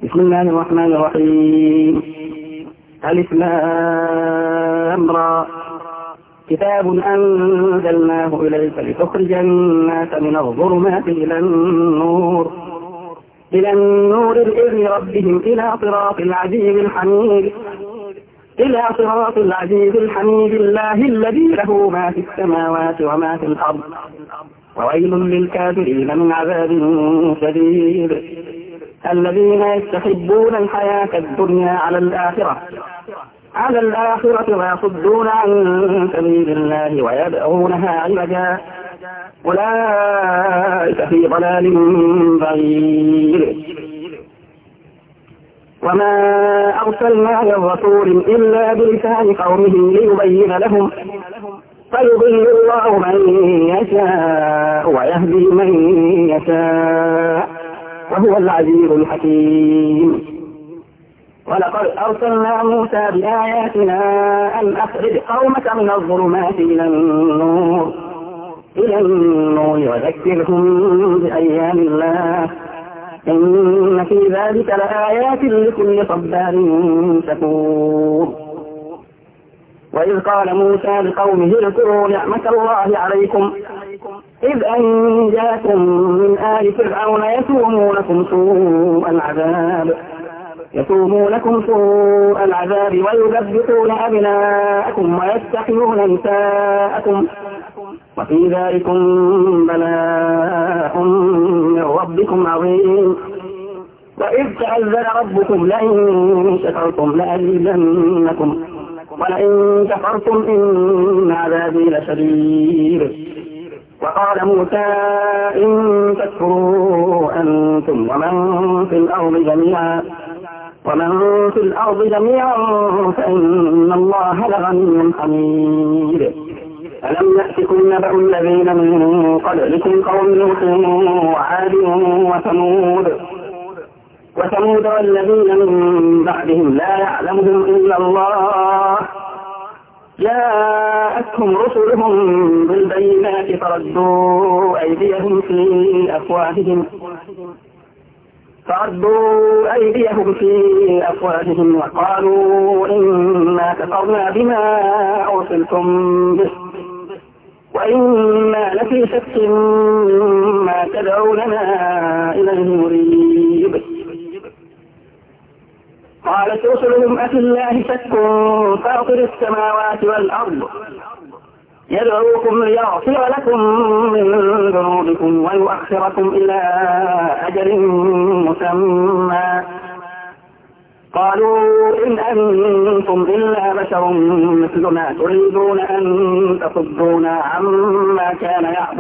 بسم الله الرحمن الرحيم. ألف لام را. كتاب أنزلناه إليك لتخرج الناس من الظلمات إلى النور بإذن ربهم إلى صراط العزيز الحميد الله الذي له ما في السماوات وما في الأرض وويل للكافرين من عذاب شديد. الذين يستحبون الحياة الدنيا على الآخرة ويصدون عن سبيل الله ويبغونها عوجا أولئك في ضلال بعيد. وما أرسلنا من رسول إلا بلسان قومه ليبين لهم فيضل الله من يشاء ويهدي من يشاء وهو العزيز الحكيم. ولقد أرسلنا موسى بآياتنا أن أخرج قومك من الظلمات إلى النور وذكرهم بأيام الله إن في ذلك لآيات لكل صبار شكور. وإذ قال موسى لقومه اذكروا نعمة الله عليكم إذ أنجاكم من آل فرعون يسومونكم سوء العذاب ويذبحون أبناءكم ويستحيون نساءكم وفي ذلكم بلاء من ربكم عظيم. وإذ تأذن ربكم لئن شكرتم لأزيدنكم ولئن كفرتم إن عذابي لشديد. وقال موسى إن تكفروا أنتم ومن في الأرض جميعا فإن الله لغني حميد. ألم يأتكم نبأ الذين من قبلكم قوم نوح وعاد وثمود والذين من بعدهم لا يعلمهم إلا الله جاءتهم رسلهم بالبينات فردوا أيديهم في أفواههم وقالوا إنا كفرنا بما أرسلتم به وإنا لفي شك مما تدعوننا إليه مريب. قالت رسلهم أفي الله شك فاطر السماوات والأرض يدعوكم ليغفر لكم من ذنوبكم ويؤخركم إلى أجل مسمى قالوا إن أنتم إلا بشر مثلنا تريدون أن تصدونا عما كان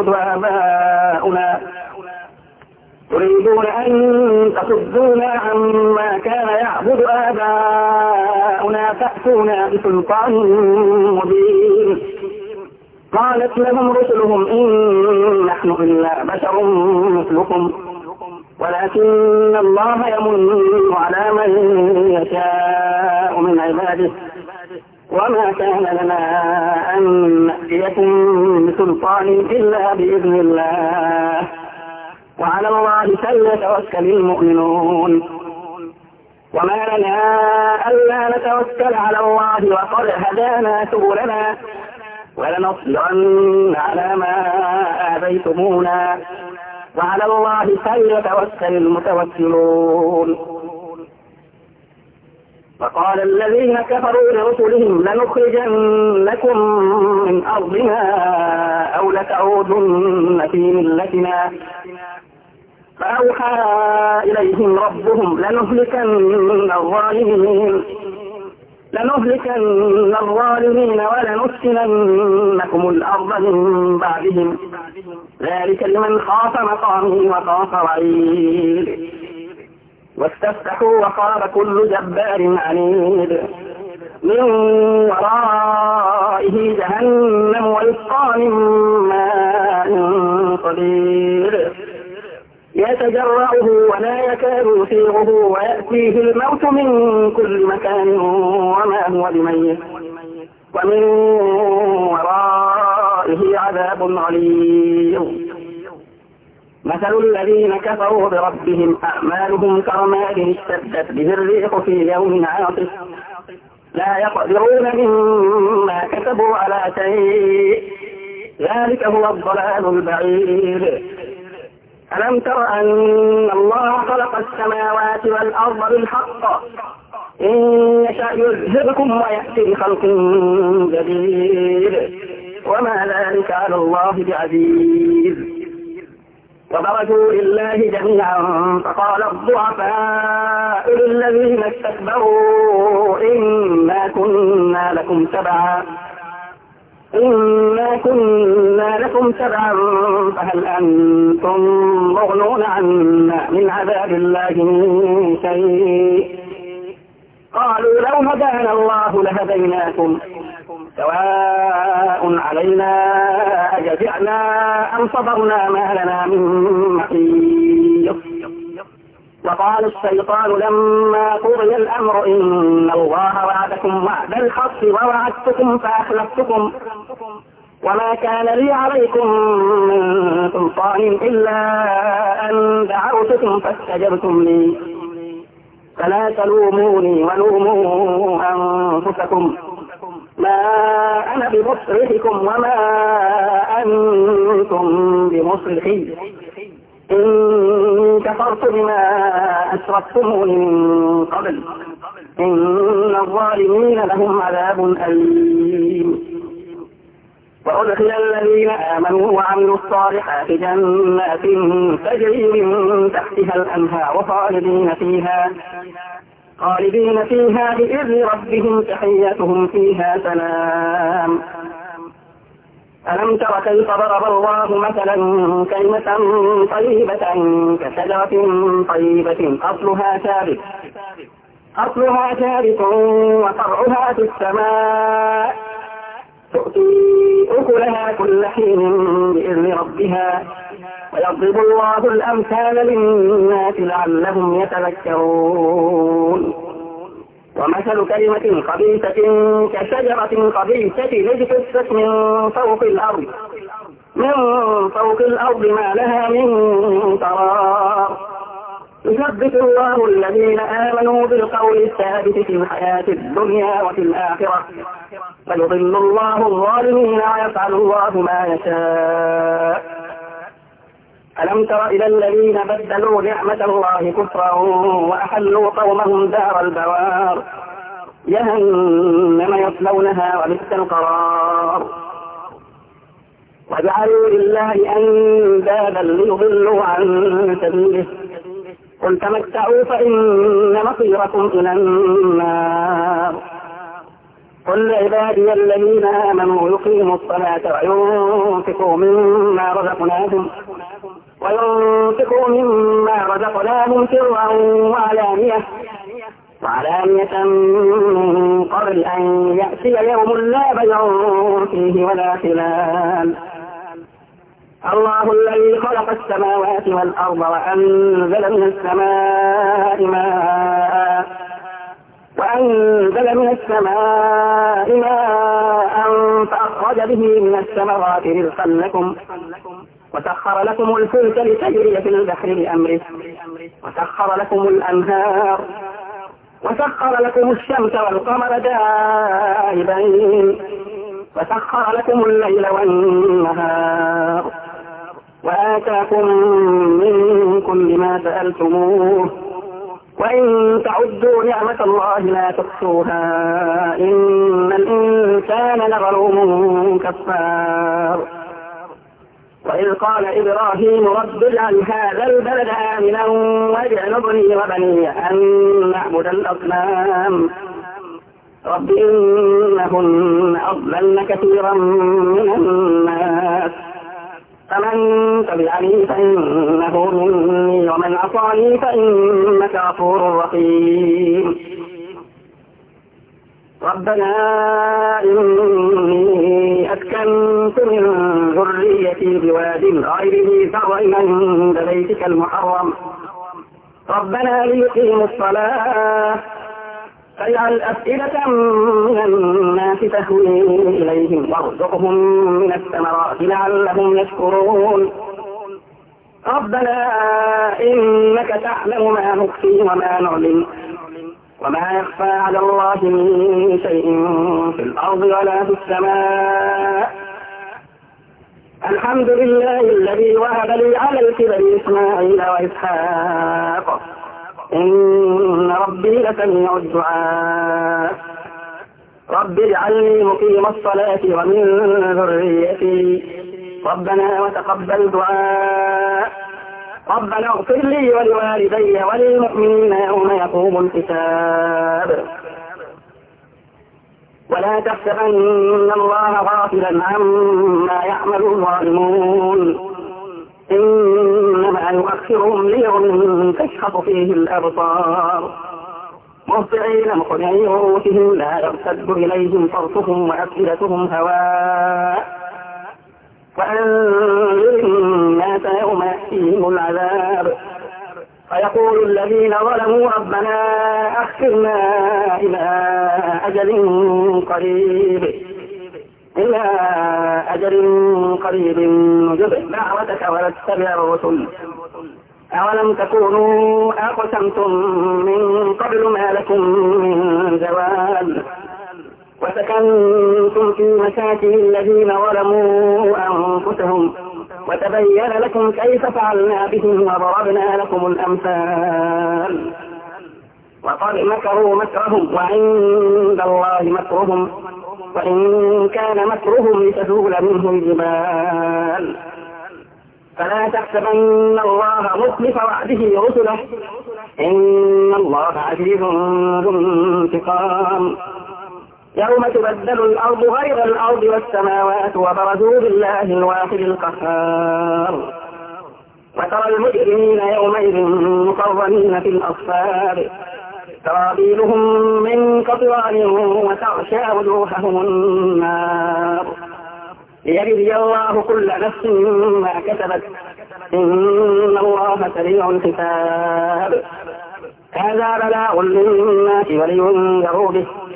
يعبد آباؤنا فأتونا بسلطان مبين. قالت لهم رسلهم إن نحن إلا بشر مثلكم ولكن الله يمن على من يشاء من عباده وما كان لنا أن نأتيكم بسلطان إلا بإذن الله وعلى الله فليتوكل المؤمنون. وما لنا ألا نتوكل على الله وقد هدانا سبلنا ولنصبرن على ما آذيتمونا وعلى الله فليتوكل المتوكلون. وقال الذين كفروا لرسلهم لنخرجنكم من أرضنا أو لتعودن في ملتنا فأوحى إليهم ربهم لنهلكن الظالمين ولنسكننكم الأرض من بعدهم ذلك لمن خاف مقامي وخاف وعيد. واستفتحوا وخاب كل جبار عنيد من ورائه جهنم ويسقى من ماء صديد يتجرعه ولا يكاد يسيغه ويأتيه الموت من كل مكان وما هو بميت ومن ورائه عذاب عليم. مثل الذين كفروا بربهم أعمالهم كرماد اشتدت به الريح في يوم عاصف لا يقدرون مما كسبوا على شيء ذلك هو الضلال البعيد. ألم تر أن الله خلق السماوات والأرض بالحق إن يشاء يذهبكم ويأتي بخلق جديد وما ذلك على الله بعزيز. وبرزوا لله جميعا فقال الضعفاء للذين استكبروا إنا كنا لكم تبعا فهل أنتم مغنون عنا من عذاب الله من شيء قالوا لو هدانا الله لهديناكم سواء علينا أجزعنا أم صبرنا ما لنا من محيص. وقال الشيطان لما قضي الأمر إن الله وعدكم وعد الحق ووعدتكم فأخلفتكم وما كان لي عليكم من سلطان إلا أن دعوتكم فاستجبتم لي فلا تلوموني ولوموا أنفسكم ما أنا بمصرخكم وما أنتم بمصرخي إن كفرت بما أشركتمون من قبل إن الظالمين لهم عذاب أليم. وأدخل الذين آمنوا وعملوا الصالحات جنات تجري من تحتها الأنهار خالدين فيها بإذن ربهم تحيتهم فيها سلام. ألم تر كيف ضرب الله مثلا كلمة طيبة كشجرة طيبة أصلها ثابت وفرعها في السماء تؤتي أكلها كل حين بإذن ربها ويضرب الله الأمثال للناس لعلهم يتذكرون. ومثل كلمة خبيثة كشجرة خبيثة اجتثت من فوق الأرض ما لها من قرار يثبت الله الذين آمنوا بالقول الثابت في الحياة الدنيا وفي الآخرة ويضل الله الظالمين ويفعل الله ما يشاء. ألم تر إلى الذين بدلوا نعمة الله كفرا وأحلوا قومهم دار البوار جهنم يصلونها وبئس القرار وجعلوا لله أندادا ليضلوا عن سبيله قل تمتعوا فإن مصيركم إلى النار. قل عبادي الذين آمنوا يقيموا الصلاة وينفقوا مما رزقناهم سرا وعلانية من قبل أن يأتي يوم لا بيع فيه ولا خلال. الله الذي خلق السماوات والأرض وأنزل من السماء ماء فأخرج به من الثمرات رزقا لكم وسخر لكم الفلك لتجري في البحر بأمره وسخر لكم الأنهار وسخر لكم الشمس والقمر دائبين وسخر لكم الليل والنهار وآتاكم من كل ما سألتموه وإن تعدوا نعمة الله لا تحصوها إن الإنسان لظلوم كفار. وإذ قال إبراهيم رب اجعل هذا البلد آمنا واجنبني وبني أن نعبد الأصنام رب إنهن أضللن كثيرا من الناس فمن تبعني فإنه مني ومن عصاني فإنك غفور رحيم. ربنا إني أسكنت من ذريتي بواد غير ذي زرع عند بيتك المحرم ربنا ليقيموا الصلاة فاجعل أفئدة من الناس تهوي إليهم وارزقهم من الثمرات لعلهم يشكرون. ربنا إنك تعلم ما نخفي وما نعلن وما يخفى على الله من شيء في الأرض ولا في السماء. الحمد لله الذي وهب لي على الكبر إسماعيل وإسحاق إن ربي لسميع الدعاء. رب اجعلني مقيم الصلاة ومن ذريتي ربنا وتقبل دعاء. ربنا اغفر لي ولوالدي وللمؤمنين يوم يقوم الحساب. ولا تحسبن الله غافلا عما يعمل الظالمون إنما يؤخرهم ليوم تشخص فيه الأبصار مهطعين مقنعي رؤوسهم لا يرتد إليهم طرفهم وأفئدتهم هواء. وأنذر الناس يوم يأتيهم العذاب فيقول الذين ظلموا ربنا أخرنا إلى أجل قريب نجب دعوتك ونتبع الرسل أولم تكونوا أقسمتم من قبل ما لكم من زوال وسكنتم في مساكن الذين ظلموا أنفسهم وتبين لكم كيف فعلنا بهم وضربنا لكم الأمثال. وقد مكروا مكرهم وعند الله مكرهم وإن كان مكرهم لتزول منه الجبال. فلا تحسبن الله مخلف وعده رسله إن الله عزيز ذو انتقام. يوم تبدل الأرض غير الأرض والسماوات وبرزوا لله الواحد القهار. وترى المجرمين يومئذ مقرنين في الأصفاد سرابيلهم من قطران وتغشى وجوههم النار ليجزي الله كل نفس ما كسبت إن الله سريع الحساب. هذا بلاغ للناس ولينذروا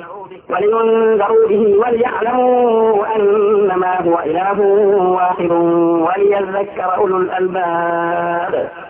به وليعلموا أنما هو إله واحد وليذكر أولو الألباب.